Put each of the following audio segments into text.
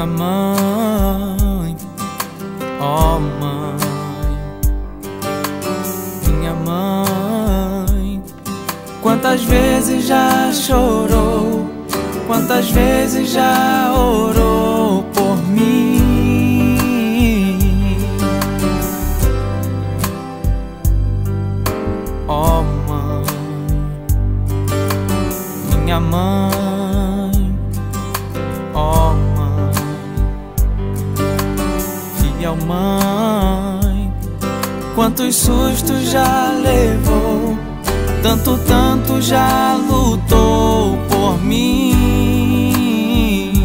minha mãe, ó mãe, minha mãe. Quantas vezes já chorou, quantas vezes já orou por mim. Ó mãe, minha mãe, ó mãe, fiel mãe. Quantos sustos já levou, tanto já lutou por mim.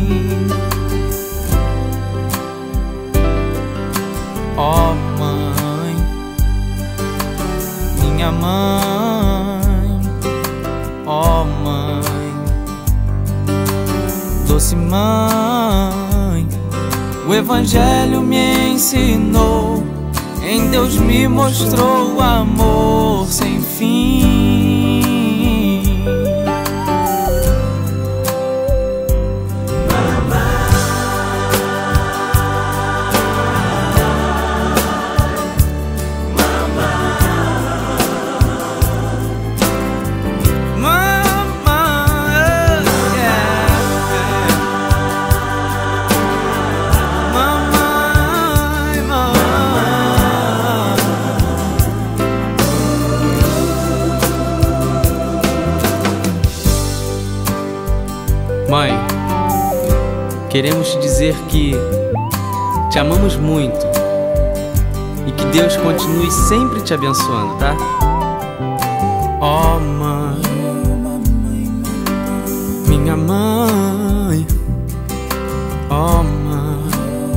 Ó mãe, minha mãe, ó mãe, doce mãe. O Evangelho me ensinou, em Deus me mostrou o amor sem fim. Mãe, queremos te dizer que te amamos muito e que Deus continue sempre te abençoando, tá? Ó mãe, minha mãe, ó mãe,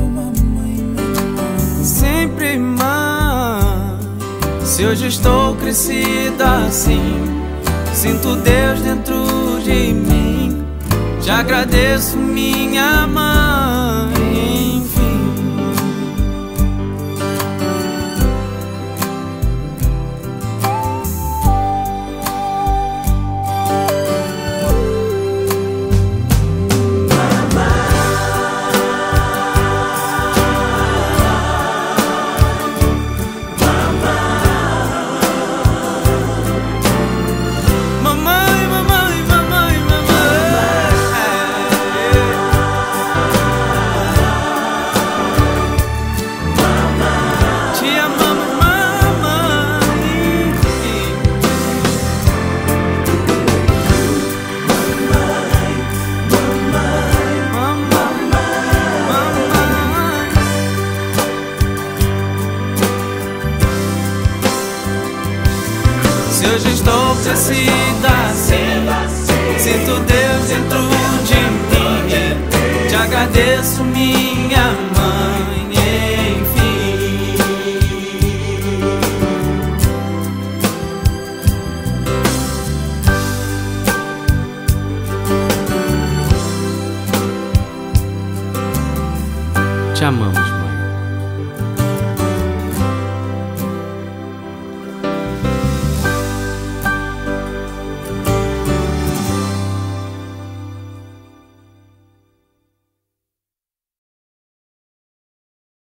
sempre mãe. Se hoje estou crescida assim, sinto Deus dentro de mim. Já agradeço minha mãe, enfim. Se hoje estou crescida assim, sinto Deus dentro de mim. Te agradeço minha mãe, enfim. Te amamos, mãe.